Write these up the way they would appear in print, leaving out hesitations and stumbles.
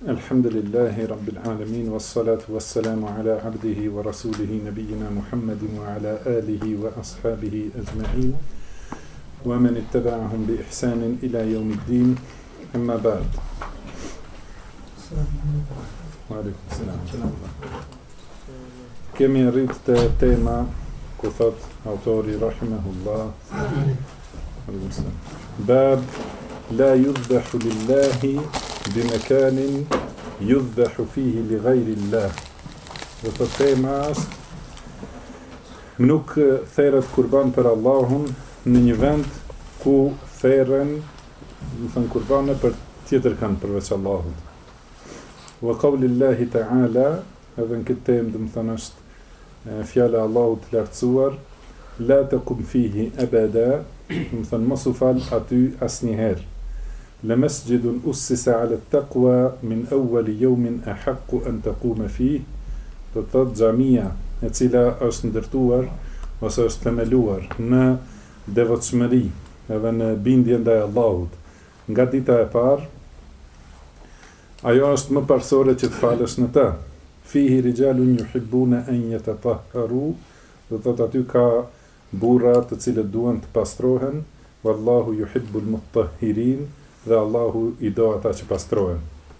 Alhamdulillahi Rabbil Alamin, wassalatu wassalamu ala abdihi wa rasulihi nabiyina Muhammadin wa ala alihi wa ashabihi ajma'in wa man ittaba'ahum bi ihsanin ila yawmiddin, amma ba'd. Wa alaikum salam. Kemi rrit të tema ku thot autori rahimahullah bab la yudhbahu lillahi bimekanin yudhbahu fihi li ghayri llah. Dhe të tema është nuk theret kurban për Allahun në një vend ku theren kurbane për tjetër kanë përveç Allahut. Wa qawlillahi ta'ala, edhe në këtë temë dhe më thënë është fjala Allahut të lartësuar, la takum fihi abada, më thënë mos u fal aty asnjëherë. La masjidun ussisa ala taqwa min awwali yawmin ahaqqu an taquma fihi, do të thotë xhamia e cila është ndërtuar ose është themeluar në devotshmëri edhe në bindje ndaj Allahut nga dita e parë, ajo është më parsore që të falësh në të. Fihi rijalun yuhibbuna an yatatahharu, do të thotë aty ka burra të cilët duan të pastrohen, wallahu yuhibbul mutahhirin, dhe Allahu i do ata që pastrohen.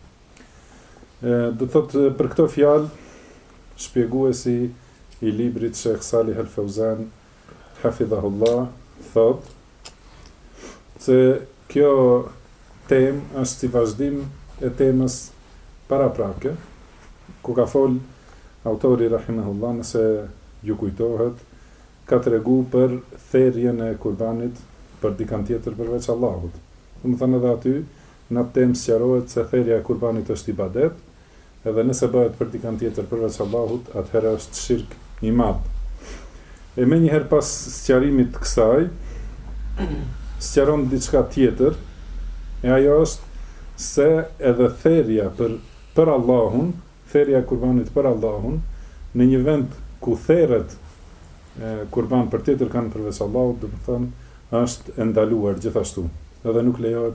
Do thotë për këto fjalë shpjeguesi i librit Sheikh Salih Al-Fauzan hafidhahullah thot se kjo temë është si vazhdim e temës paraprake, ku ka fol autori rahimahullah, nëse ju kujtohet, ka tregu për therrjen e kurbanit për dikant tjetër përveç Allahut. Do të thënë edhe aty në atë temë sqarohet se therrja e kurbanit është ibadet, edhe nëse bëhet për dikant tjetër përveç Allahut, atëherë është shirk i madh. E menjëherë pas sqarimit të kësaj, sqaron diçka tjetër, e ajo është se edhe therrja për Allahun, therrja e kurbanit për Allahun, në një vend ku therret kurban për tjetër kanë përveç Allahut, do të thënë është e ndaluar gjithashtu. Edhe nuk lejohet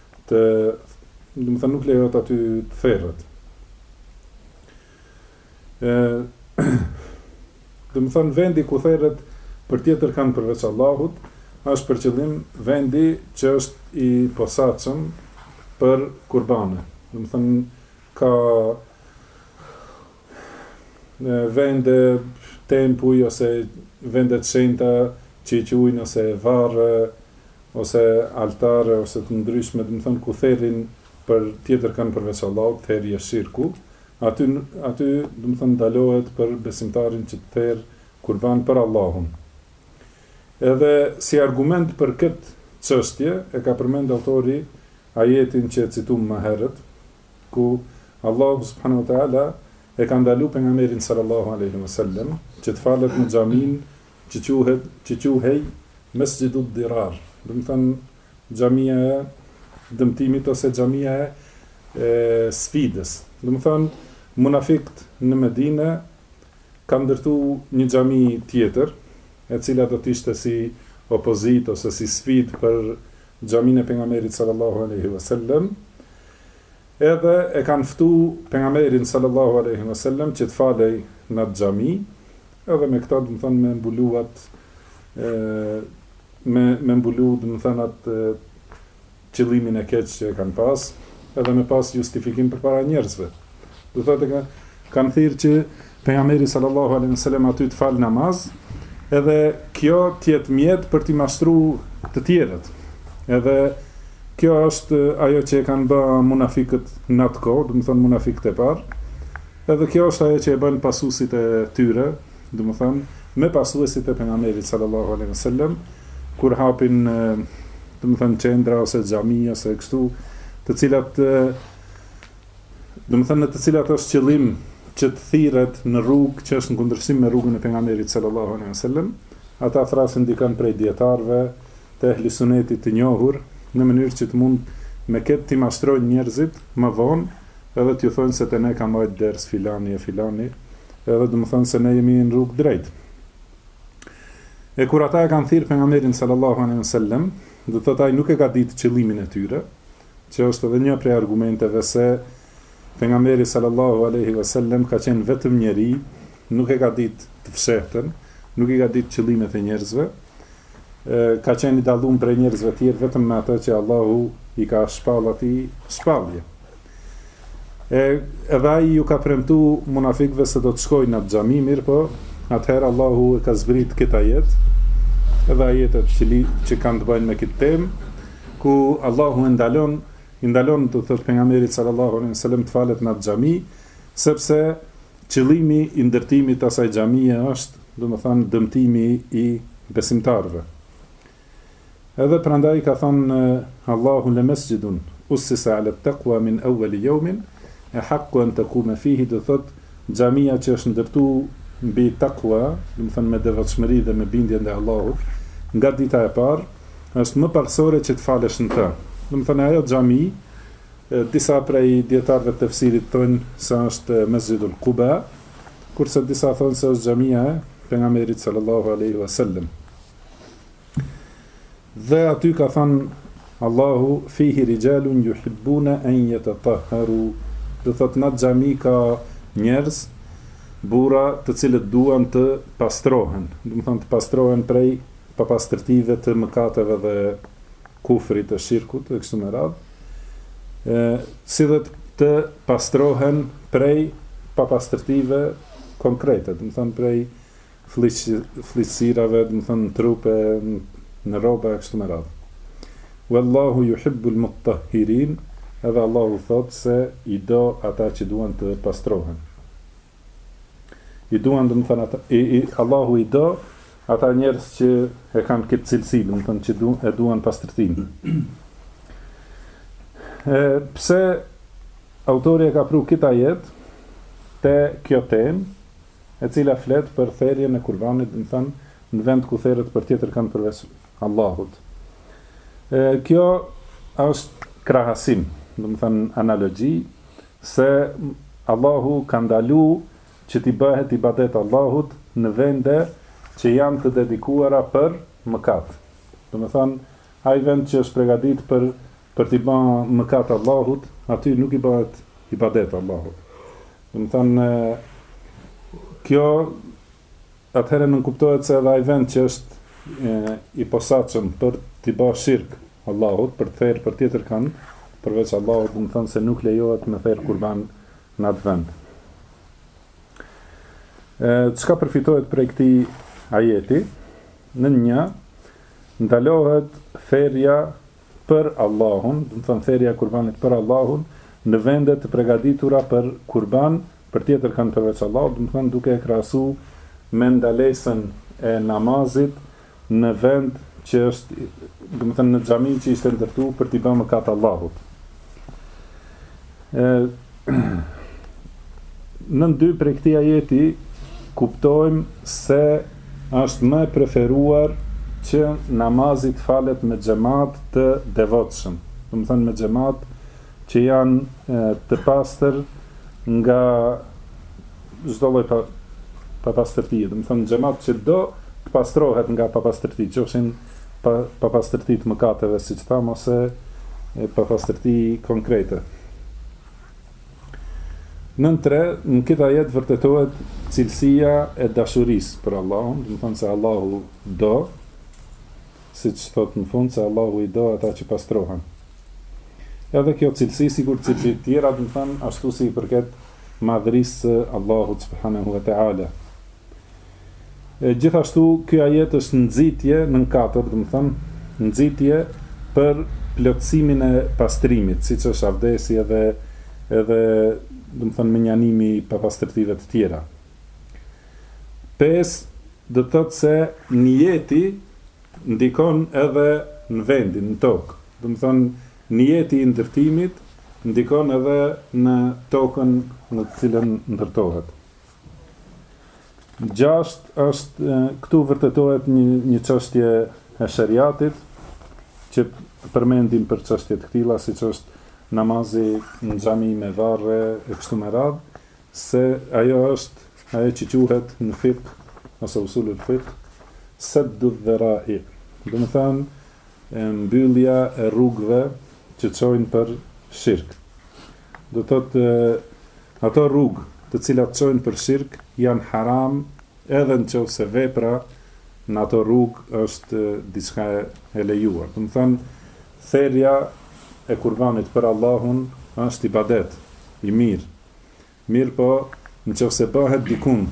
nuk lejohet aty të therret. Do të thënë vendi ku therret për tjetër kanë përveç Allahut, është për qëllim vendi që është i posaçëm për kurbane. Do të thënë ka vende tempuj ose vende të shenjta që i quajnë ose varre ose altare ose të ndryshme, do të thënë ku therrin për tjetër kanë përveç Allahut, therrje shirku, aty do të thënë ndalohet për besimtarin që të therr kurban për Allahun. Edhe si argument për këtë çështje e ka përmend autori ajetin që e citum më herët, ku Allahu subhanahu wa taala e ka ndaluar pejgamberin sallallahu alaihi wasallam që të falet në xhamin që quhej Mesjidud Dirar. Do të thënë xhamia e dëmtimit ose xhamia e sfidës. Do të thënë munafiqët në Medinë kanë ndërtuar një xhami tjetër, e cila do të ishte si opozitë ose si sfidë për xhamin e pejgamberit sallallahu alaihi wasallam. Edhe e kanë ftuar pejgamberin sallallahu alaihi wasallam që të falej në xhami, edhe me këta do të thënë me mbuluat me mbulu, do të thënë atë qëllimin e keq që kanë pas, edhe me pas justifikim përpara njerëzve. Do thotë kanë thirrë që pejgamberi sallallahu alaihi wasallam aty të fal namaz, edhe kjo të jetë mjet për t'i mashtruar të tjerët. Edhe kjo është ajo që e kanë bërë munafiqët në atë kohë, do të thënë munafiqët e parë. Edhe kjo është ajo që e bën pasuesit e tyre, do të thënë me pasuesit e pejgamberit sallallahu alaihi wasallam, kur hapin do të thënë qendra ose xhamia ose kështu, të cilat do të thënë në të cilat është qëllim që të thirret në rrugë që është në kundërshtim me rrugën e pejgamberit sallallahu alaihi wasallam, ata thrasin dikën prej dietarëve të ehli sunetit të njohur, në mënyrë që të mund me këtë të mashtrojnë njerëzit më vonë, edhe t'ju thonë se të ne ka marrë ders filani e filani, edhe do të thonë se ne jemi në rrugë drejt. E kur ata e kanë thirrë pejgamberin sallallahu alaihi wasallam, do të thotë ai nuk e ka ditë qëllimin e tyre, që është edhe një prej argumenteve se Pejgamberi sallallahu alaihi wasallam ka qenë vetëm njeri, nuk e ka ditë të fshehtën, nuk e ka ditë qëllimet e njerëzve, ka qenë i dalluar prej njerëzve tjerë vetëm me ato që Allahu i ka shpall atij shpallje. Edhe ai ju ka premtu munafikëve se do të shkojnë në xhami, mirë po, atëherë Allahu e ka zbrit këtë ajet, edhe ajetet që kanë të bëjnë me këtë temë, ku Allahu i ndalon të thotë pejgamberit sallallahu alaihi wasallam të falet në xhami, sepse qëllimi i ndërtimit të asaj xhamie është, domethënë, dëmtimi i besimtarëve. Edhe prandaj ka thënë Allahu le masjidun ussisa ala taqwa min awwal yawmin haqqu an taquma fihi, do thotë xhamia që është ndërtuar mbi takwa, domethënë me devotshmëri dhe me bindje ndaj Allahut, nga dita e parë është më parsore që të falesh në të. Domethënë ajo xhami, disa prej dietarëve të tefsirit thonë se është Mesjidul Quba, kurse disa thonë se është xhamia e pejgamberit sallallahu alaihi wasallam. Dhe aty ka thënë Allahu fihi rijalun yuhibbuna an yatatahharu, do thotë në xhami ka njerëz, burra të cilët duan të pastrohen, domethënë të pastrohen prej papastërtive të mëkateve dhe kufrit të shirkut e kështu me radhë, si dhe të pastrohen prej papastërtive konkrete, domethënë prej flisirave, domethënë në trupe, në rroba e kështu me radhë. Wallahu yuhibbul mutahhirin, edhe Allahu thotë se i do ata që duan të pastrohen. I duan, domethënë, Allahu i do ata njerëz që e kanë këtë cilësi, domethënë që e duan pastërtinë. Pse autori e ka pru këtë ajet te kjo temë, e cila flet për therrjen e kurbanit, domethënë në vend ku therrët për tjetër kanë përveç Allahut. Kjo është krahasim, domethënë analogji, se Allahu ka ndaluar që t'i bëhet ibadet Allahut në vende që janë të dedikuara për mëkat. Domethënë, ai vend që është përgatitur për t'i bërë mëkat Allahut, aty nuk i bëhet ibadet Allahut. Domethënë, kjo atëherë nuk kuptohet se edhe ai vend që është i posaçëm për t'i bërë shirk Allahut, për të thërë për tjetër kanë përveç Allahut, domethënë se nuk lejohet me thërë kurban në atë vend. Çka përfitohet prej këtij ajeti? Në një, ndalohet therrja për Allahun, domethënë therrja e kurbanit për Allahun në vende të përgatitura për kurban, për tjetër kanë përveç Allahut, domethënë duke e krahasuar me ndalesën e namazit në vend që është, domethënë në xhami që ishte ndërtuar për t'i bërë mëkat Allahut. Në dy prej këtij ajeti kuptojmë se është më e preferuar që namazi të falet me xhamat të devotshëm, domethënë me xhamat që janë të pastër nga çdo lloj papastërtie, domethënë xhamat që do të pastrohet nga papastërti, qofshin papastërti të mëkateve, siç tham, ose papastërti konkrete. Në këtë ajet vërtetohet cilësia e dashurisë për Allahun, domethënë se Allahu do, siç thot në fund, se Allahu i do ata që pastrohen. Edhe kjo cilësi, sikur cilësi të tjera, domethënë ashtu si i përket madhërisë së Allahut subhanahu wa taala. Gjithashtu, ky ajet është nxitje në katër, domethënë nxitje për plotësimin e pastrimit, siç është avdesi edhe domethënë menjanimi i papastërtive të tjera. 5 do të thotë se niyeti ndikon edhe në vendin, në tokë. Domethënë niyeti i ndërtimit ndikon edhe në tokën në të cilën ndërtohet. 6 është, këtu vërtetohet një çështje e shariatit që përmendim për çështje të tilla, siç është namazi në xhami me varre e kështu me radhë, se ajo është ajo që quhet në fiqh ose usulul fiqh saddu dhara'i, domethënë mbyllja e rrugëve që çojnë për shirk. Do thotë ato rrugë të cilat çojnë për shirk janë haram, edhe nëse vepra në ato rrugë është diçka e lejuar. Do të thonë, therrja e kurbanit për Allahun është ibadet i mirë. Mirë po, nëse bëhet dikun,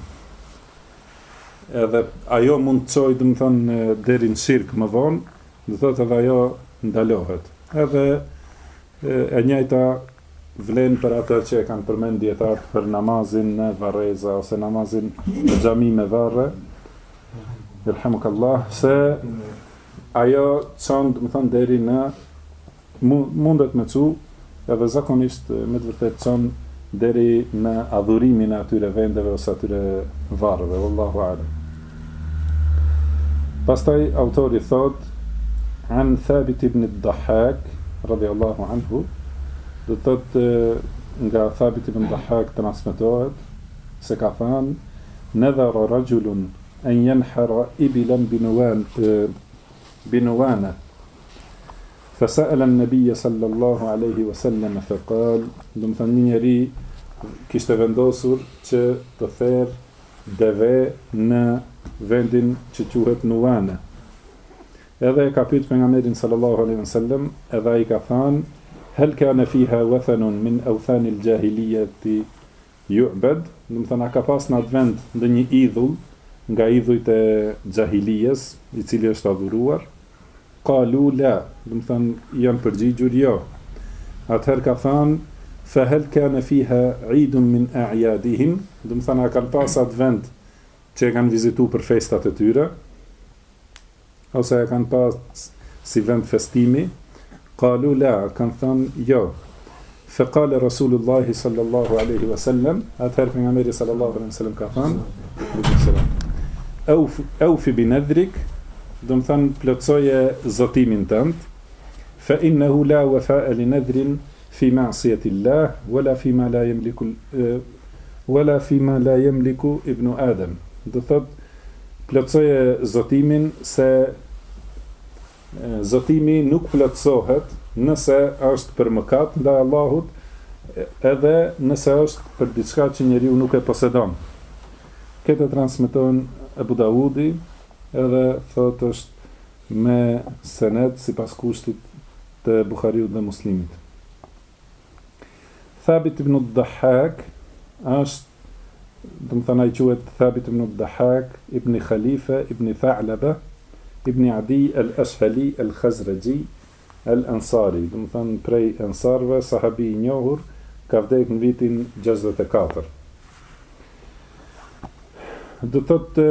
edhe ajo mund të çojë, do të thonë, deri në shirk më vonë, do thotë edhe ajo ndalohet. Edhe e njëjta vlen për atë që e kanë përmend dietar për namazin në varreza ose namazin në xhami me varre. Irhamukallah, se ajo çon, do të thonë, deri në mundet me çu, edhe zakonisht me të vërtetë çon deri në adhurimin e atyre vendeve ose atyre varreve, wallahu a'lam. Pastaj autori thot an Thabit ibn al-Dahhak radiyallahu anhu, do të thot nga Thabit ibn al-Dahhak transmetohet se ka thënë nadhara rajulun an yanhara ibilan binuwana فسأل النبي صلى الله عليه وسلم فقال do të thënë një njeri kishte vendosur që të therrë deve në vendin që quhet Nuwane. Edhe ka pyet pejgamberin sallallahu alaihi wasallam, edhe ai ka thënë hal kana fiha wathanun min awthan al-jahiliyyati yu'bad, do të thënë ka pas në atë vend ndonjë idhull nga idhujt e xahilijes i cili është adhuruar. Qalu la, do të thënë janë përgjigjur jo. Atëherë ka thënë fa hal kana fiha 'idun min a'yadihim, do të thënë kanë pas atë vend që e kanë vizitu për festat e tyre, ose e kanë pas si vend festimi. Qalu la, kanë thënë jo. Fa qala Rasulullahi sallallahu alaihi wasallam, atëherë pejgamberi sallallahu alaihi wasallam ka thënë awfi bi nadhrik, do të thënë plotsoje zotimin tënd, fa innahu la wafa'a li nadhrin fi ma'siyati Allah wala fi ma la yamliku ibnu Adam. Do thot plotsoje zotimin, se zotimi nuk plotsohet nëse është për mëkat ndaj Allahut, edhe nëse është për diçka që njeriu nuk e posedon. Këtë transmeton Abu Dawudi, edhe thot është me senet sipas kushtit të Buhariut dhe Muslimit. Thabit ibn al-Dahhak është, do të thënë ai quhet Thabit ibn al-Dahhak ibn Khalifa ibn Tha'laba ibn Adi al-Ashhali al-Khazraji al-Ansari, do të thënë prej ansarve, sahabi i njohur, ka vdekur në vitin 64. Do thotë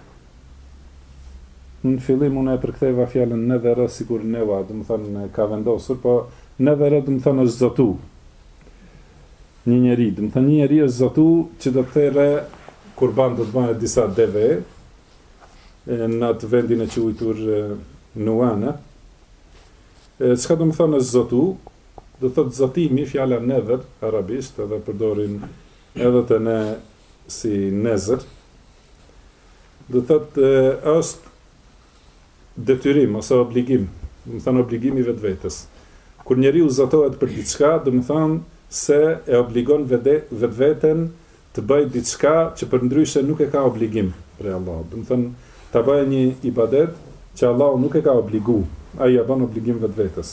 në fillim unë e përktheva fjalën nadhara sikur newa, do të thënë ka vendosur, po nadhara do të thënë është zotu. Një njeri, do të thënë një njeri është zotu që do të therrë kurban, do të bëhet disa deve në atë vendin e quajtur Nuwana. Çka do të thënë është zotu? Do thotë zotimi, fjala nadhar arabisht, edhe përdorin edhe të ne si nezër. Do thotë është detyrim ose obligim, do të thënë obligimi vetvetes. Kur njeriu zotohet për diçka, do të thënë se e obligon vetveten të bëjë diçka që përndryshe nuk e ka obligim për Allah. Do të thënë ta bëjë një ibadet që Allahu nuk e ka obligu, ai ja bën obligim vetvetes.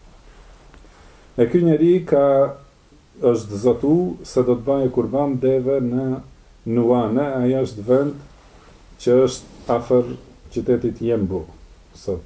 E ky njeri është zotu se do të bëjë kurban deve në Nuwane, ai është vend që është afër qytetit Jembu sot.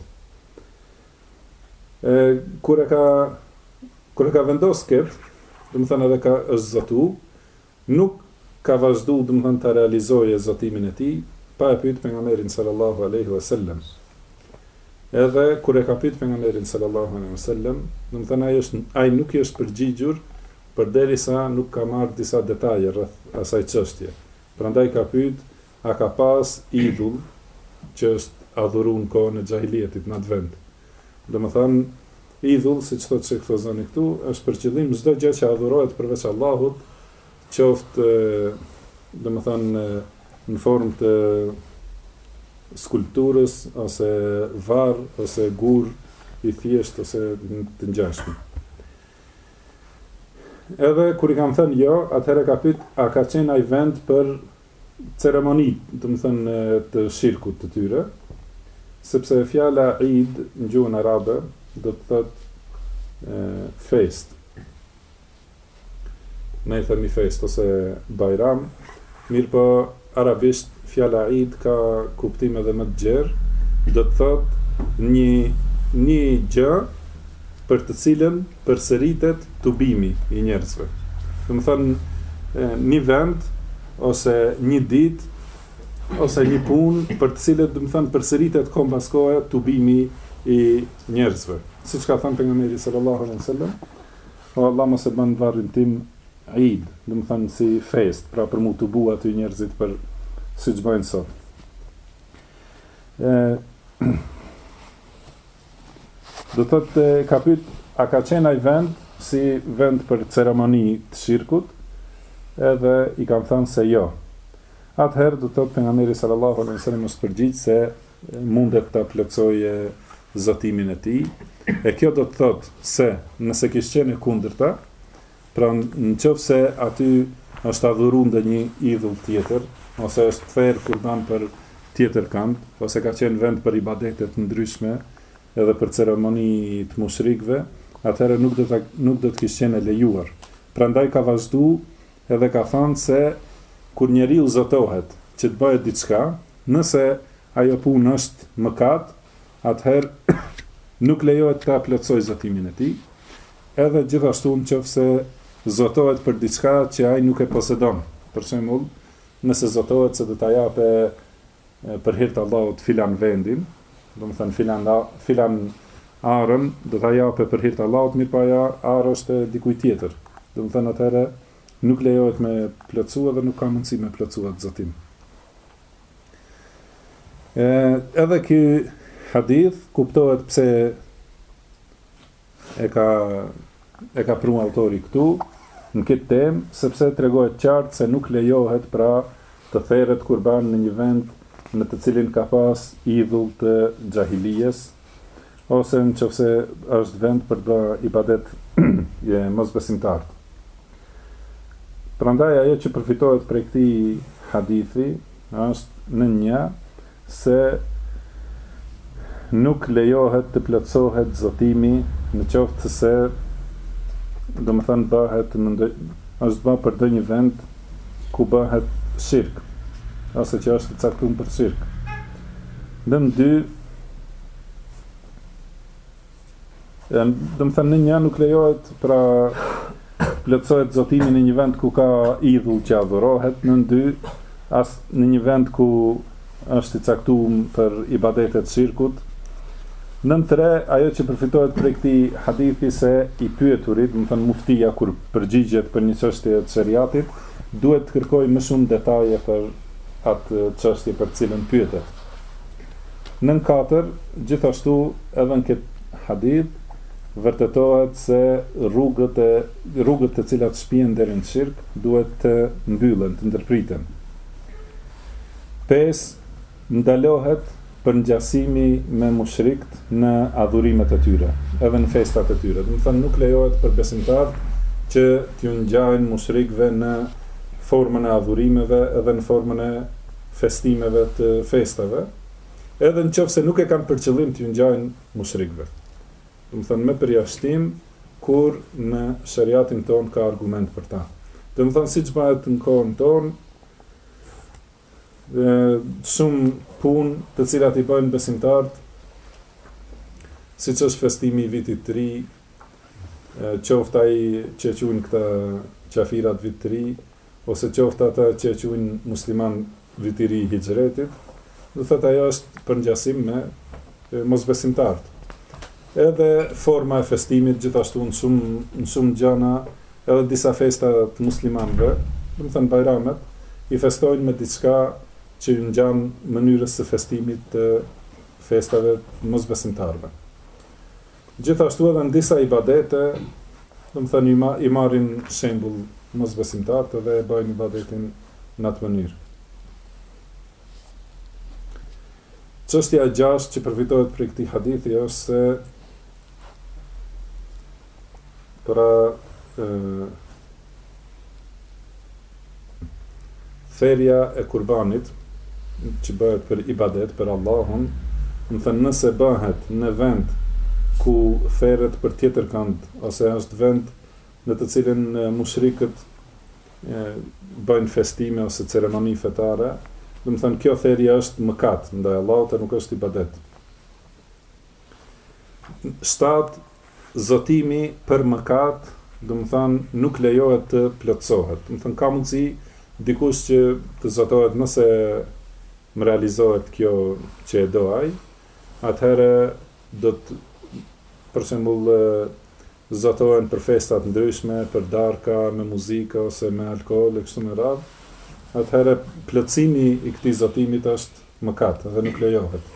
Kur e ka vendos këtë, do të thënë edhe është zotu, nuk ka vazhdu, do të thënë ta realizojë zotimin e tij, pa e pyet pejgamberin sallallahu alaihi wasallam. Edhe kur e ka pyet pejgamberin sallallahu alaihi wasallam, do të thënë ai nuk i është përgjigjur përderisa nuk ka marrë disa detaje rreth asaj çështje. Prandaj ka pyet, a ka pas idhull që është adhuru në kohën e xahiliyetit në atë vend. Do të thënë idhull, siç thotë Sheikh Fozani këtu, është për qëllim çdo gjë që adhurohet përveç Allahut, qoftë do të thënë në formë të skulpturës ose varr ose gur i thjesht ose të ngjashëm. Edhe kur i kam thënë jo, atëherë ka pyet, a ka qenë ai vend për ceremoni, domethënë të shirkut të tyre, sepse fjala Eid në gjuhën arabe do të thotë fest. Ne i themi fest ose bajram, mirë po arabisht fjala Eid ka kuptim edhe më të gjerë, do të thotë një gjë për të cilën përsëritet tubimi i njerëzve. Do të thonë një vend ose një ditë ose një punë për të cilët do të thonë përsëritet kohë pas kohe tubimi i njerëzve. Siç ka thënë pejgamberi sallallahu alaihi wasallam, o Allah mos e bën varrin tim Eid, do të thonë si fest, pra për mu tubu aty njerëzit për siç bëjnë sot. Do thotë ka pyet, a ka qenë ai vend si vend për ceremoni të shirkut, edhe i kam thënë se jo. Atëherë do thotë pejgamberi sallallahu alaihi wasallam mos përgjigj se mundet ta plotësojë zotimin e tij. E kjo do të thotë se nëse kishte qenë kundërta, pra nëse aty është adhuruar ndonjë idhull tjetër, ose është thërë kurban për tjetër kënd, ose ka qenë vend për ibadete të ndryshme, edhe për ceremoni të mushrikëve, atëherë nuk do të kishte qenë lejuar. Prandaj ka vazhdu edhe ka thënë se kur njeriu zotohet që të bëhet diçka, nëse ajo punë është mëkat, atëherë nuk lejohet ta plotësoj zotimin e tij. Edhe gjithashtu nëse zotohet për diçka që ai nuk e posedon. Për shembull, nëse zotohet se do ta japë për hir të Allahut filan vendin, do të thënë filan arën do ta japë për hir të Allahut, mirë pa ja arë është dikujt tjetër. Do të thënë atëherë nuk lejohet me plotësua dhe nuk ka mundësi me plotësua të zotim. Edhe ky hadith kuptohet pse e ka pru autori këtu në këtë temë, sepse tregohet qartë se nuk lejohet pra të therret kurban në një vend në të cilin ka pas idhull të xahilijes, ose nëse është vend për të bërë ibadet mosbesimtarët. Prandaj ajo që përfitohet prej këtij hadithi është në një se nuk lejohet të plotësohet zotimi në qoftë se do të thënë bëhet është bërë për ndonjë vend ku bëhet shirk, ose që është caktuar për shirk. Në dy, do të thënë në një nuk lejohet pra plotësohet zotimi në një vend ku ka idhull që adhurohet, në dy, as në një vend ku është i caktuar për ibadetet shirkut. Në tre, ajo që përfitohet prej këtij hadithi se i pyeturit, do të thënë muftia kur përgjigjet për një çështje të shariatit, duhet të kërkojë më shumë detaje për atë çështje për të cilën pyetet. Në katër, gjithashtu edhe në këtë hadith vërtetohet se rrugët të cilat shpihen deri në shirk duhet të mbyllen, të ndërpriten. 5. Ndalohet për ngjasimi me mushrikët në adhurimet e tyre, edhe në festat e tyre. Do të thënë nuk lejohet për besimtarët që t'ju ngjajnë mushrikëve në formën e adhurimeve, edhe në formën e festimeve të festave, edhe nëse nuk e kanë për qëllim t'ju ngjajnë mushrikëve. Do të thënë me përjashtim kur në shariatin ton ka argument për ta. Do të thënë siç bëhet në kohën tonë, shumë punë të cilat i bëjnë besimtarët, siç është festimi i vitit të ri, qoftë ai që quajnë këta qafirat vit të ri, ose qoftë ata që quajnë musliman vit i ri i hijretit, do thotë ajo është për ngjasim me mosbesimtarët. Edhe forma e festimit gjithashtu në shumë gjana, edhe disa festa të muslimanëve, do të thënë bajramet, i festojnë me diçka që i ngjan mënyrës së festimit të festave mosbesimtarëve. Gjithashtu edhe në disa ibadete, do të thënë i marrin shembull mosbesimtarët dhe e bëjnë ibadetin në atë mënyrë. Çështja e gjashtë që përfitohet prej këtij hadithi është se pra therja e kurbanit, që bëhet për ibadet, për Allahun, më thënë nëse bëhet në vend ku theret për tjetër kënd, ose është vend në të cilin mushrikët bëjnë festime ose ceremoni fetare, do të thënë kjo therje është mëkat ndaj Allahut e nuk është ibadet. 7. Zotimi për mëkat, do të thënë nuk lejohet të plotësohet. Do të thënë ka mundësi dikush që të zotohet nëse më realizohet kjo që e do ai, atëherë do të për shembull zotohen për festat ndryshme, për darka, me muzikë ose me alkool e kështu me radhë. Atëherë plotësimi i këtij zotimit është mëkat dhe nuk lejohet.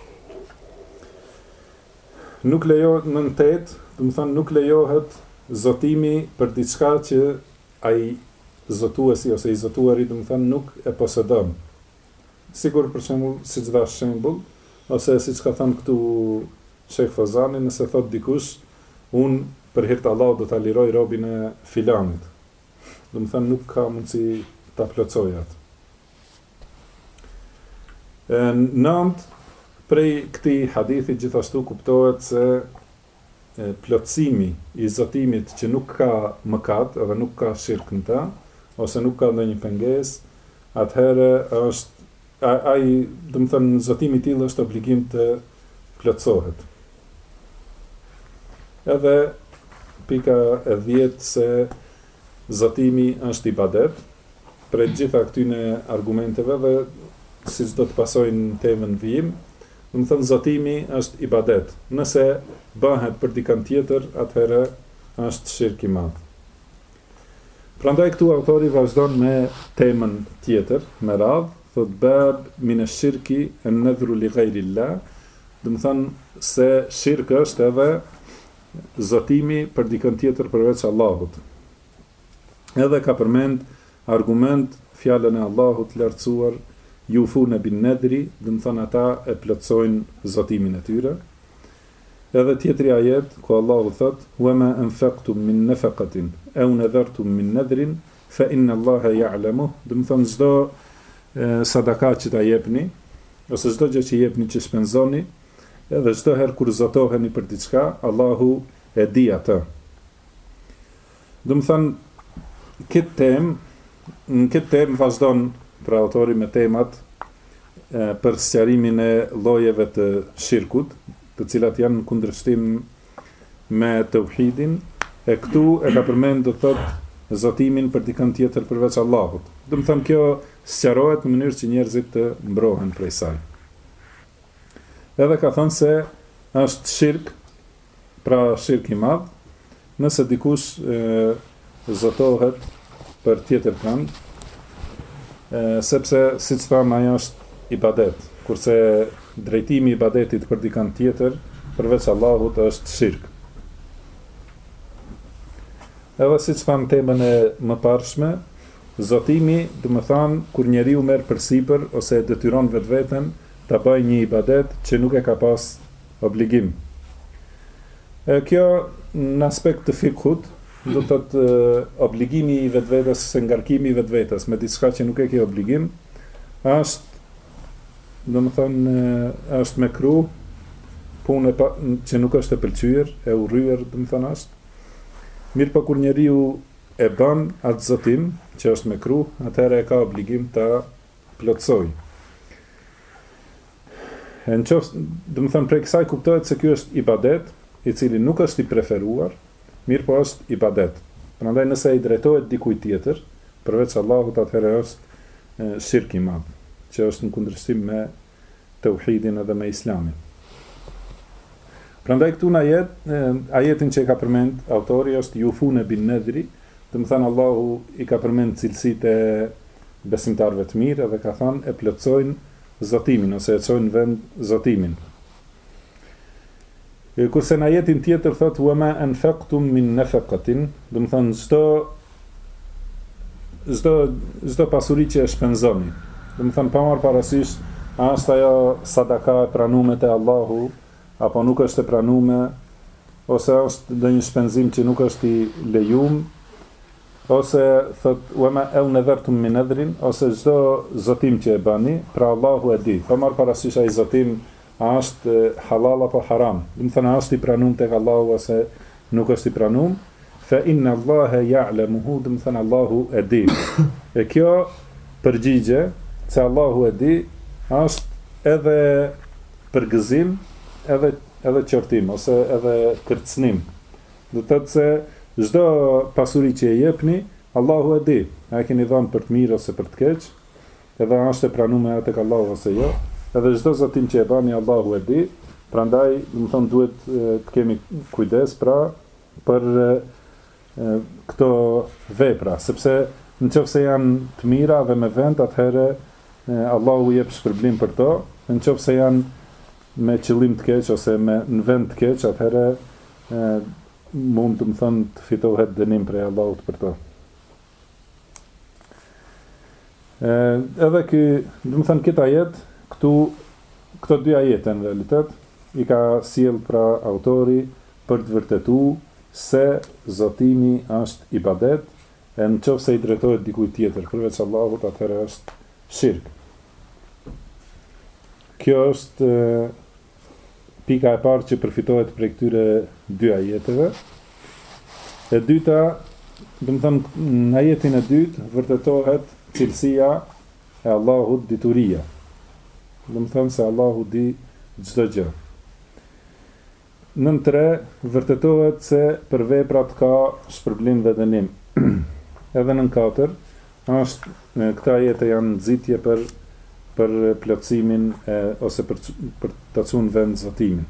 Nuk lejohet në 8, do të thënë nuk lejohet zotimi për diçka që ai zotuesi ose i zotuari do të thënë nuk e posedon. Sigur për shembull, siç dash shembull, ose siç ka thënë këtu Sheikh Fazani, nëse thot dikush, unë për hir të Allahut do ta liroj robin e filanit. Do të thënë nuk ka mundësi ta plotësoj atë. 9. Prej këtij hadithi gjithashtu kuptohet se plotësimi i zotimit që nuk ka mëkat edhe nuk ka shirk në ta, ose nuk ka ndonjë pengesë, atëherë është ai, do të thënë zotimi i tillë është obligim të plotësohet. Edhe pika e 10 se zotimi është ibadet, për gjitha këtyne argumenteve dhe siç do të pasojnë temën vijim, do të thënë zotimi është ibadet. Nëse bëhet për dikën tjetër, atëherë është shirk i madh. Prandaj këtu autori vazhdon me temën tjetër, me radhë, thot bab min ash-shirki an-nadhru li ghayri Allah, do të thënë se shirk është edhe zotimi për dikën tjetër përveç Allahut. Edhe ka përmend argument fjalën e Allahut lartësuar, yufuna bin nadri, do të thënë ata e plotësojnë zotimin e tyre. Edhe tjetri ajet ku Allahu thot: "Wa ma anfaqtum min nafaqatin aw nadhartum min nadrin fa inna Allaha ya'lamu", do të thënë çdo sadaka që ta jepni, ose çdo gjë që jepni që shpenzoni, edhe çdo herë kur zotoheni për diçka, Allahu e di atë. Do të thënë në këtë temë vazhdon për autori me temat për sqarimin e llojeve të shirkut, të cilat janë në kundërshtim me tauhidin, e këtu e ka përmend do thotë zotimin për dikën tjetër përveç Allahut. Do të thënë kjo sqarohet në mënyrë që njerëzit të mbrohen prej saj. Edhe ka thënë se është shirk, pra shirk i madh, nëse dikush zotohet për tjetër kënd, sepse siç thamë ajo është ibadet, kurse drejtimi i ibadetit për dikën tjetër përveç Allahut është shirk. Edhe siç thamë temën e mëparshme, zotimi do të thonë kur njeriu merr përsipër ose detyron vetveten ta bëjë një ibadet që nuk e ka pas obligim. Kjo në aspekt të fikut do të thotë obligimi i vetvetes ose ngarkimi i vetvetes me diçka që nuk e ke obligim është, do të thonë, është mekruh, punë që nuk është e pëlqyer, e urryer, do të thonë është. Mirë po kur njeriu e bën atë zotim që është mekruh, atëherë e ka obligim ta plotësoj. Do të thonë prej kësaj kuptohet se ky është ibadet, i cili nuk është i preferuar, mirë po është ibadet. Prandaj nëse i drejtohet dikujt tjetër, përveç Allahut, atëherë është shirk i madh, që është në kundërshtim me tauhidin edhe me islamin. Prandaj këtu në ajetin që e ka përmend autori është yufune bin nadri, do të thënë Allahu i ka përmend cilësitë e besimtarëve të mirë dhe ka thënë e plotësojnë zotimin ose e çojnë vend zotimin. Kurse në ajetin tjetër thotë wa ma anfaqtum min nafaqatin, do të thënë çdo pasuri që e shpenzoni. Do të thënë pa marrë parasysh a është ajo sadaka e pranuar te Allahu apo nuk është e pranuar, ose është ndonjë shpenzim që nuk është i lejuar, ose thot wama au nadhartum min nadhrin, ose çdo zotim që e bani, pra Allahu e di. Pa marr parasysh ai zotim a është halal apo haram. Do të thënë a është i pranuar tek Allahu ose nuk është i pranuar. Fa inna Allaha ya'lamuhu, do të thënë Allahu e di. E kjo përgjigje se Allahu e di është edhe përgëzim, edhe qortim ose edhe kërcënim. Do të thotë se çdo pasuri që e jepni, Allahu e di. A e keni dhënë për të mirë ose për të keq, edhe a është e pranuar tek Allahu ose jo. Edhe çdo zotim që e bani, Allahu e di. Prandaj, do të thonë, duhet të kemi kujdes pra për këto vepra, sepse nëse janë të mira dhe me vend, atëherë Allahu jep shpërblim për to. Nëse janë me qëllim të keq ose në vend të keq, atëherë mund të më thënë të fitohet dënim prej Allahut për to. Edhe do të thënë këtë ajet, këto dy ajete në realitet, i ka sjell pra autori për të vërtetuar se zotimi është ibadet, e nëse i drejtohet dikujt tjetër përveç Allahut, atëherë është shirk. Kjo është pika e parë që përfitohet prej këtyre dy ajeteve. E dyta, do të them, në ajetin e dytë vërtetohet cilësia e Allahut, dituria. Do të them se Allahu di çdo gjë. Nën 3 vërtetohet se për veprat ka shpërblim dhe dënim. Edhe nën 4 këta ajete janë nxitje për plotësimin ose për të çuar vend zotimin.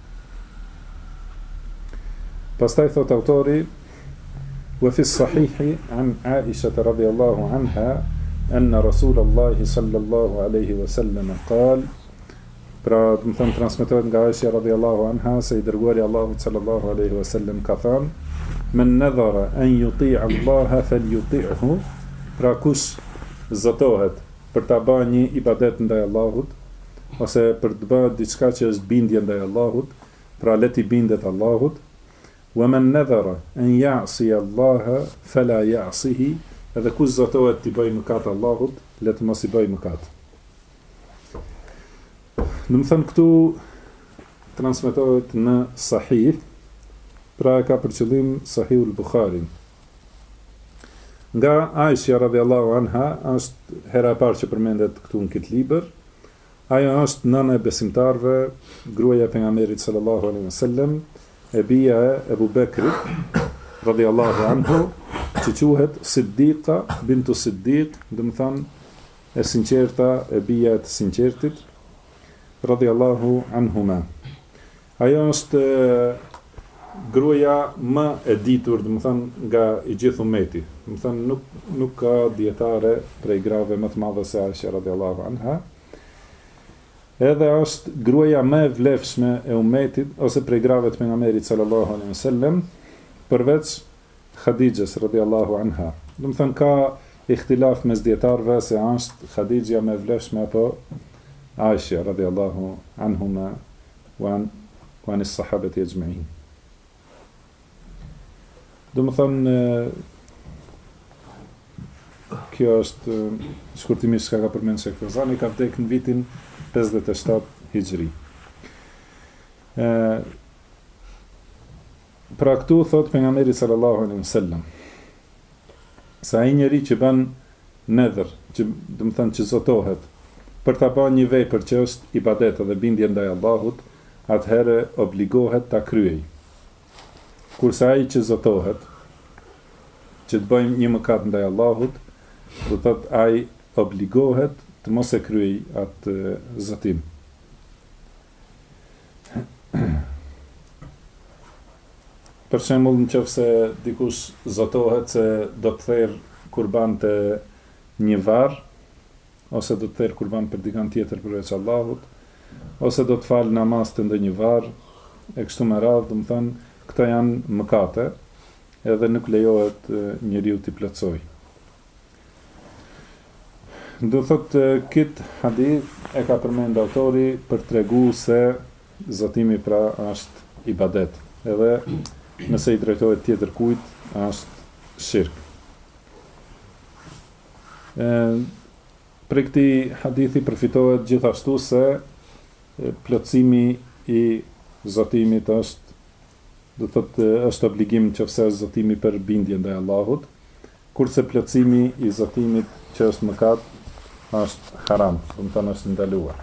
Pastaj thot autori: "Wa fi as-sahihi an Aisha radhiyallahu anha anna Rasulullah sallallahu alaihi wasallam qala", pra do të them transmetohet nga Aisha radhiyallahu anha se i dërguari Allahu sallallahu alaihi wasallam ka thënë: "Men nadhara an yuti'a Allah falyuti'hu", pra kush zotohet për ta bërë një ibadet ndaj Allahut, ose për të bërë diçka që është bindje ndaj Allahut, pra le t'i bindet Allahut. Wa man nadhara an ya'si Allah fala ya'sihi, edhe kush zotohet t'i bëjë mëkat Allahut, le të mos i bëjë mëkat. Do të thënë këtu transmetohet në Sahih, pra e ka për qëllim Sahihul Bukhari. Nga Aisha radhiyallahu anha, është hera e parë që përmendet këtu në këtë libër. Ajo është nëna e besimtarëve, gruaja e pejgamberit sallallahu alaihi wasallam, e bija e Ebu Bekrit radhiyallahu anhu, që quhet Siddiqa bintu Siddiq, do të thonë e sinqerta, e bija e të sinqertit, radhiyallahu anhuma. Ajo është gruaja më e ditur, do të thënë, nga i gjithë ummeti. Do të thënë nuk ka dietare prej grave më të madhe se Aisha radhiyallahu anha. Edhe është gruaja më e vlefshme e ummetit ose prej grave të pejgamberit sallallahu alaihi wasallam, përveç Khadijës radhiyallahu anha. Do të thënë ka ihtilaf mes dietarëve se është Khadija më e vlefshme apo Aisha radhiyallahu anhuma wa an as-sahabati ajma'in. Do më thënë, kjo është shkurtimisht çka ka përmendur Sheikh Fozani, ka vdekur në vitin 57 Hijri. Pra këtu thot pejgamberi sallallahu alaihi wasallam, se ai njeri që bën nedër, që do të thënë që zotohet për ta bërë një vepër që është ibadet dhe bindje ndaj Allahut, atëherë obligohet ta kryej. Kurse ai që zotohet që të bëjmë një mëkat ndaj Allahut, do thotë ai obligohet të mos e kryej atë zotim. Për shembull, nëse dikush zotohet se do të therr kurban të një varr, ose do të therr kurban për dikant tjetër përveç Allahut, ose do të fal namaz të ndonjë varr, e kështu me radhë, do të thonë, këto janë mëkate, edhe nuk lejohet njeriu t'i plotësoj. Do thotë këtë hadith e ka përmendur autori për t'treguar se zotimi pra është ibadet, edhe nëse i drejtohet tjetër kujt, është shirk. Për këtij hadithi përfitohet gjithashtu se plotësimi i zotimit është, do thotë, është obligim nëse është zotimi për bindje ndaj Allahut, kurse plotësimi i zotimit që është mëkat është haram, do të thonë është ndaluar.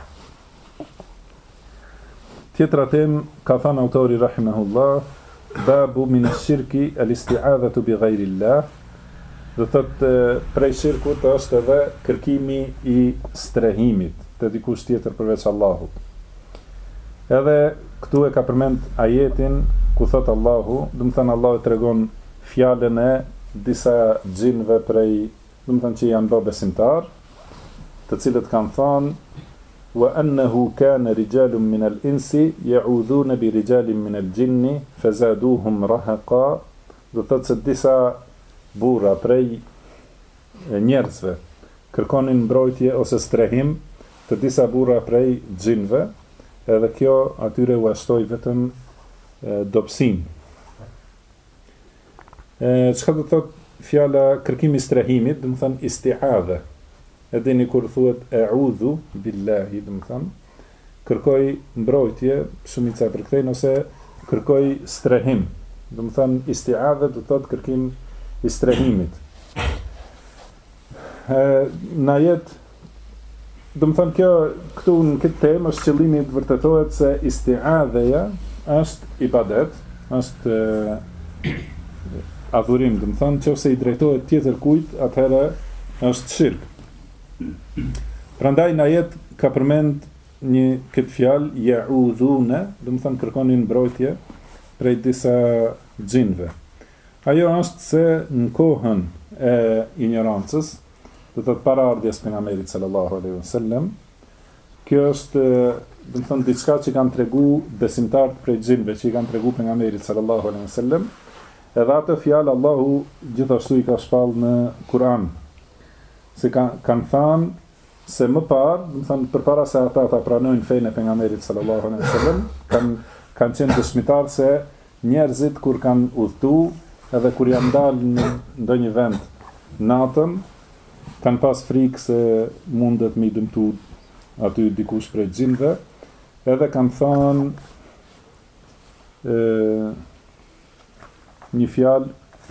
Tjetra temë ka thënë autori rahimahullah, babu min ash-shirki al-isti'adhatu bi ghayri Allah. Do thotë prej shirkut është edhe kërkimi i strehimit te dikush tjetër përveç Allahut. Edhe këtu e ka përmend ajetin ku thot Allahu, do të thënë Allahu tregon fjalën e disa xhinëve prej, do të thënë që janë bërë besimtar, të cilët kanë thënë wa annahu kana rijalun min al-insi ya'udhuna bi rijalin min al-jinni fazaduhum rahaqa. Do thotë se disa burra prej njerëzve kërkonin mbrojtje ose strehim të disa burra prej xhinëve, edhe kjo atyre u ashtoi vetëm dobësinë. Çka do thotë fjala kërkimi i strehimit, do të thënë isti'adha. E dini kur thuhet a'udhu billahi, do të thënë kërkoj mbrojtje, shumica për këtë, ose kërkoj strehim. Do të thënë isti'adha do thotë kërkim i strehimit. Na jetë, do të thënë kjo këtu në këtë temë është qëllimi të vërtetohet se isti'adha është ibadet, është adhurim, do të thënë nëse i drejtohet tjetër kujt, atëherë është shirk. Prandaj në ajet ka përmend një këtë fjalë ya'udhuna, do të thënë kërkonin mbrojtje prej disa xhinëve. Ajo është se në kohën e ignorancës, do të thotë para ardhjes pejgamberit sallallahu alaihi wasallam, kjo është, do të thënë diçka që kanë tregu besimtarët prej xhinëve, që i kanë tregu pejgamberit sallallahu alaihi wasallam, edhe atë fjalë Allahu gjithashtu i ka shpallë në Kur'an. Se kanë thënë se më parë, do të thënë përpara se ata ta pranojnë fenë e pejgamberit sallallahu alaihi wasallam, kanë qenë dëshmitar se njerëzit kur kanë udhëtu, edhe kur janë dalë në ndonjë vend natën, kanë pas frikë se mundet me i dëmtu aty dikush prej xhinëve, edhe kanë thënë një fjalë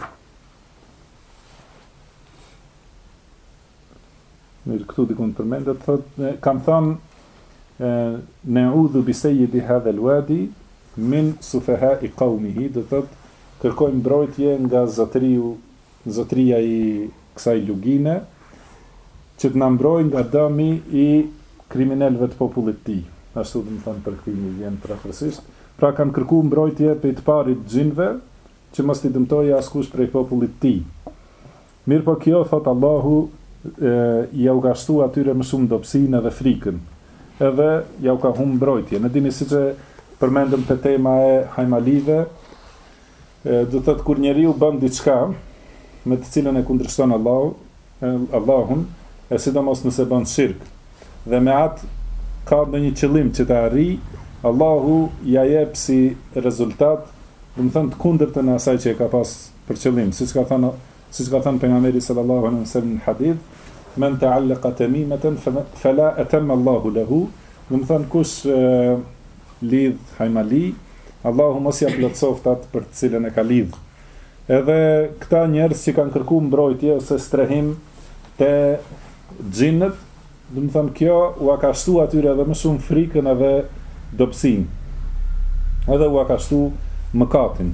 mirë këtu dikun përmendet, thotë, kanë thënë na'udhu bi sayyidi hadha al-wadi min sufaha'i qawmihi, do thotë kërkojmë mbrojtje nga zotëria i kësaj lugine, që të na mbrojë nga dëmi i kriminalëve të popullit të tij. Ashtu do të thonë për këtë një vjen përfërsisht. Pra kanë kërkuar mbrojtje për të parit xhinëve, që mos i dëmtojë askush prej popullit të tij. Mirë po kjo, thot Allahu, ja u ka shtu atyre më shumë dobësinë dhe frikën, edhe ja u ka humbur mbrojtje. Në dini siç e përmendëm te tema e hajmalive, do të thotë kur njeriu bën diçka me të cilën e kundërshton Allahun, e sidomos nëse bën shirk, dhe me atë ka ndonjë qëllim që të arrijë, Allahu ja jep si rezultat, do të thonë të kundërtën e asaj që e ka pas për qëllim, siç ka thënë pejgamberi sallallahu alaihi wasallam në hadith, men ta'allaqa tamimatan fala atamma Allahu lahu, do të thonë kush lidh hajmali, Allahu mos ja plotësoft atë për të cilën e ka lidh. Edhe këta njerëz që kanë kërkuar mbrojtje ose strehim te xhinët, do të thonë kjo u ka shtu atyre edhe më shumë frikën edhe dobësinë. Edhe u ka shtu mëkatin.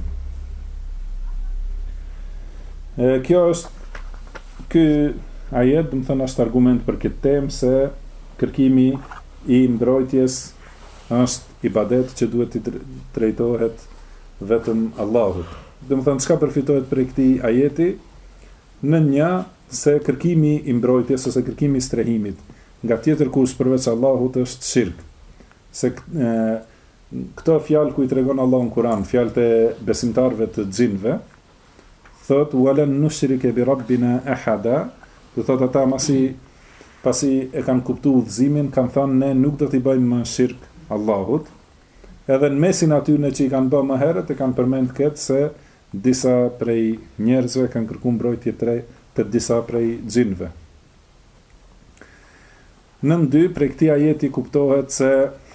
Kjo është ky ajet, do të thonë është argument për këtë temë se kërkimi i mbrojtjes është ibadet që duhet të drejtohet vetëm Allahut. Do të thonë çka përfitohet prej këtij ajeti? Në një se kërkimi i mbrojtjes ose kërkimi i strehimit nga tjetër kush përveç Allahut është shirk. Se këto fjalë ku i tregon Allahu në Kur'an, fjalët e besimtarëve të xhinëve, thot walan nushrike bi rabbina ahada, do thot ata pasi e kanë kuptuar udhëzimin, kanë thënë ne nuk do t'i bëjmë më shirk Allahut. Edhe në mesin atyre që i kanë bërë më herët, e kanë përmend këtë se disa prej njerëzve kanë kërkuar mbrojtje të disa prej xhinëve. Nën 2 prej këtij ajeti kuptohet se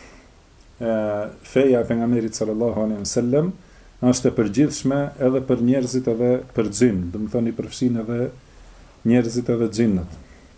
feja e pejgamberit sallallahu alaihi wasallam është e përgjithshme edhe për njerëzit edhe për xhin, do të thonë i përfshin edhe njerëzit edhe xhinnat.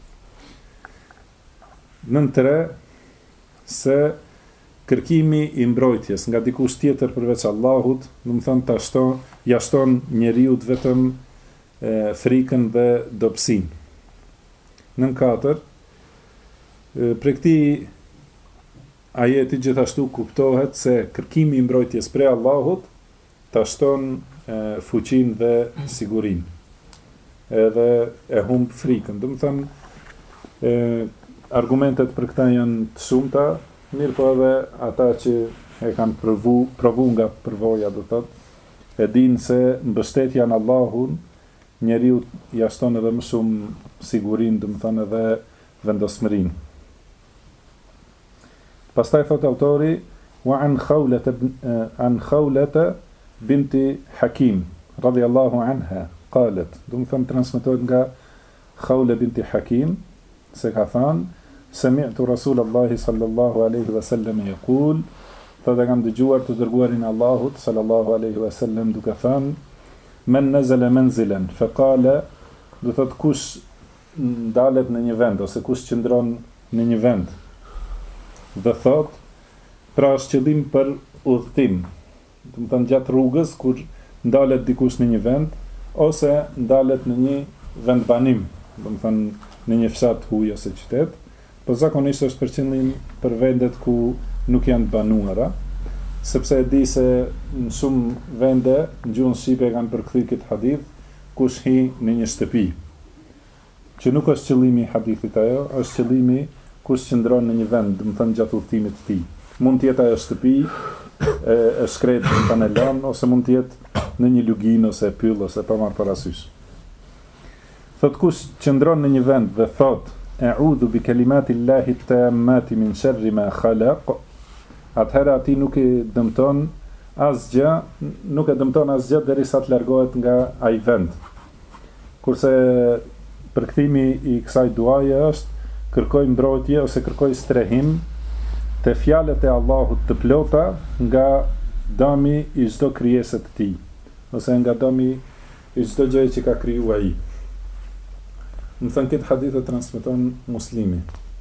Nën 3 se kërkimi i mbrojtjes nga dikush tjetër përveç Allahut, do të thonë ja shton njeriu vetëm frikën dhe dobësinë. Nën 4 për këtij ajeti gjithashtu kuptohet se kërkimi i mbrojtjes prej Allahut ta shton fuqinë dhe sigurinë. Edhe e humb frikën. Do të thonë argumentet për këta janë të shumta, mirë po edhe ata që e kanë provu nga përvoja, do thotë, e dinë se mbështetja në Allahun njeriu ja shton edhe më shumë sigurinë, do të thonë edhe vendosmërinë. Pastaj thot autori wa an Khawlata binti Hakim radhiyallahu anha qalet, do të thonë transmetohet nga Khawla binti Hakim se ka thënë sami'tu Rasulullahi sallallahu alaihi wasallam yaqul, thotë kam dëgjuar të dërguarin e Allahut sallallahu alaihi wasallam duke thënë men nazala manzilan fa qala, do thotë kush ndalet në një vend ose kush qëndron në një vend dhe thot, pra është qëllim për udhëtim, do të thonë gjatë rrugës kur ndalet dikush në një vend ose ndalet në një vend banim, do të thonë në një fshat huj ose qytet, po zakonisht është për qëllim për vendet ku nuk janë banuara, sepse e di se në shumë vende në gjuhën shqipe kanë përkthyer këtë hadith kush hi në një shtëpi, që nuk është qëllimi i hadithit ajo, është qëllimi kush qëndron në një vend, do të thonë gjatë udhëtimit të tij. Mund të jetë ajo shtëpi, e shkret në panelan, ose mund të jetë në një lugin ose pyll ose pa marrë parasysh. Thot kush qëndron në një vend dhe thot a'udhu bi kalimati llahi tammati min sharri ma khalaq, atëherë ati nuk e dëmton asgjë derisa të largohet nga ai vend. Kurse përkthimi i kësaj duaje është kërkoj mbrojtje ose kërkoj strehim te fjalët e Allahut të plota nga dëmi i çdo krijese të tij, ose nga dëmi i çdo gjëje që ka krijuar ai. Në thënë këtë hadith e transmeton Muslimi.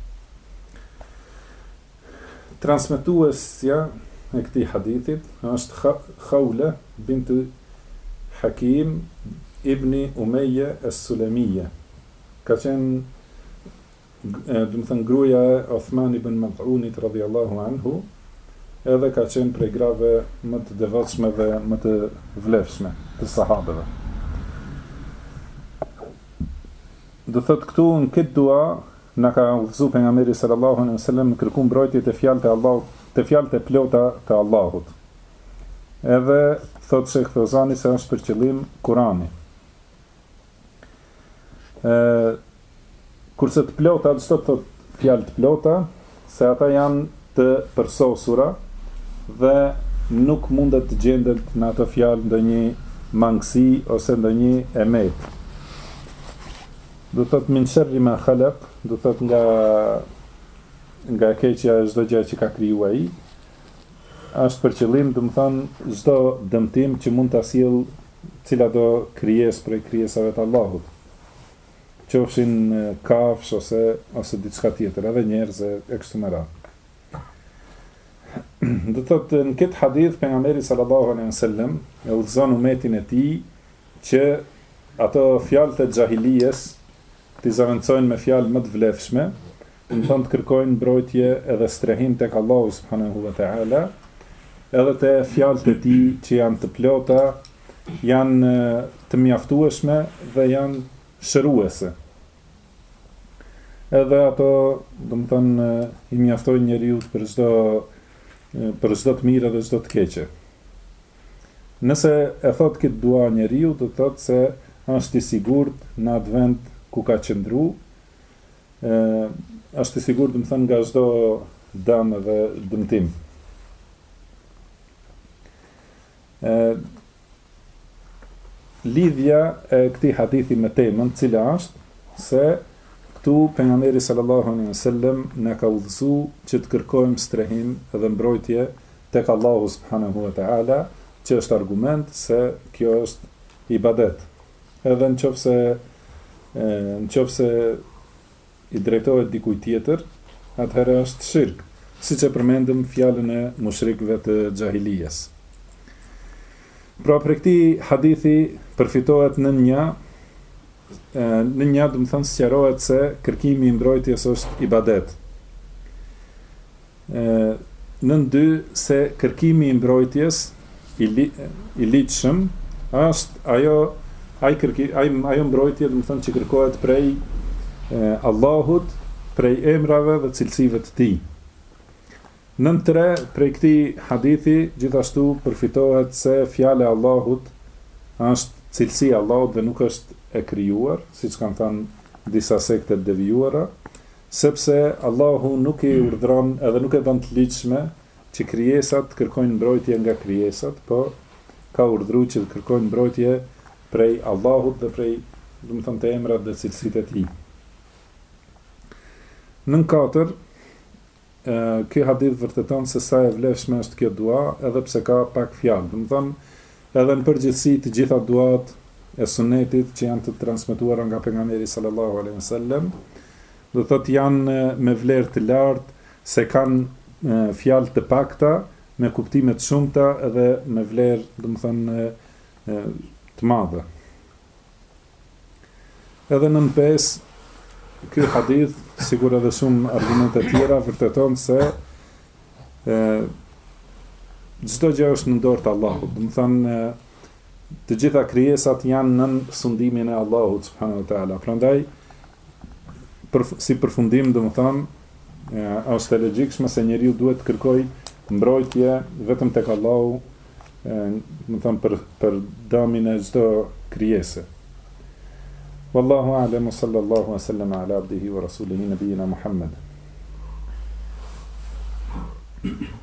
Transmetuesja e këtij hadithit është Khawla bint Hakim ibni Umayya as-Sulamiyya. Ka qenë do të thënë gruaja e Uthman ibn Mad'unit radhiyallahu anhu, edhe ka qenë prej grave më të devotshme dhe më të vlefshme të sahabeve. Do thot këtu në këtë dua na ka udhëzuar pejgamberi sallallahu alaihi wasallam në kërkuar mbrojtje te fjalët e Allahut, te fjalët e plota të Allahut. Edhe thot Sheikh Fawzani se është për qëllim Kurani. Kurse të plota, çdo të thot fjalë të plota, se ata janë të përsosura dhe nuk mundet të gjendet në ato fjalë ndonjë mangësi ose ndonjë emet. Do thot min sharri ma khalaq, do thot nga keqja e çdo gjë që ka krijuar ai, është për qëllim, do të thonë çdo dëmtim që mund ta sjell cilado krijesë prej krijesave të Allahut. Qofshin kafsh ose diçka tjetër, edhe njerëz e kështu me radhë. Do thotë në këtë hadith pejgamberi sallallahu alaihi wasallam e udhëzon umetin e tij që ato fjalët e xahilijes t'i zaventësojnë me fjalë më të vlefshme, do të thonë të kërkojnë mbrojtje edhe strehim tek Allahu subhanahu wa taala, edhe te fjalët e tij që janë të plota, janë të mjaftueshme dhe janë shëruese. Edhe ato, do të thonë, i mjaftojnë njeriu për çdo të mirë dhe çdo të keqe. Nëse e thot këtë dua njeriu, do të thotë se është i sigurt në atë vend ku ka qëndru, është i sigurt, do të thonë, nga çdo dëm dhe dëmtim. Lidhja e këtij hadithi me temën, cila është se këtu pejgamberi sallallahu alaihi wasallam na ka udhëzuar që të kërkojmë strehim dhe mbrojtje tek Allahu subhanahu wa taala, që është argument se kjo është ibadet. Edhe nëse i drejtohet dikujt tjetër, atëherë është shirk, siç e përmendëm fjalën e mushrikëve të xahilijes. Pra për këtij hadithi përfitohet në një do të thënë sqarohet se kërkimi i mbrojtjes është ibadet. Në dy se kërkimi i mbrojtjes i ligjshëm është ajo mbrojtje, do të thënë, që kërkohet prej Allahut, prej emrave dhe cilësive të tij. Nën 3 prej këtij hadithi gjithashtu përfitohet se fjala e Allahut është cilësi e Allahut dhe nuk është e krijuar, siç kanë thënë disa sekte të devijuara, sepse Allahu nuk i urdhron edhe nuk e bën të ligjshme që krijesat kërkojnë mbrojtje nga krijesat, po ka urdhëruar që të kërkojnë mbrojtje prej Allahut dhe prej, do të thënë, të emrat dhe cilësitë e tij. Nën 4, ky hadith vërteton se sa e vlefshme është kjo dua, edhe pse ka pak fjalë. Do të thonë, edhe në përgjithësi të gjitha duat e sunetit që janë të transmetuara nga pejgamberi sallallahu alaihi wasallam, do thotë janë me vlerë të lartë, se kanë fjalë të pakta, me kuptime të shumta edhe me vlerë, do të thonë, të madhe. Edhe në 5, ky hadith, sigur edhe shumë argumente tjera, vërteton se çdo gjë është në dorë të Allahut. Do të thonë, të gjitha krijesat janë nën sundimin e Allahut subhanahu wa taala. Prandaj si përfundim, do të thonë, është e logjikshme se njeriu duhet të kërkojë mbrojtje vetëm tek Allahu, do të thonë, për dëmin e çdo krijese. Wallahu a'lam, sallallahu alaihi wasallam ala abdihi wa rasulihi nabiyina Muhammad.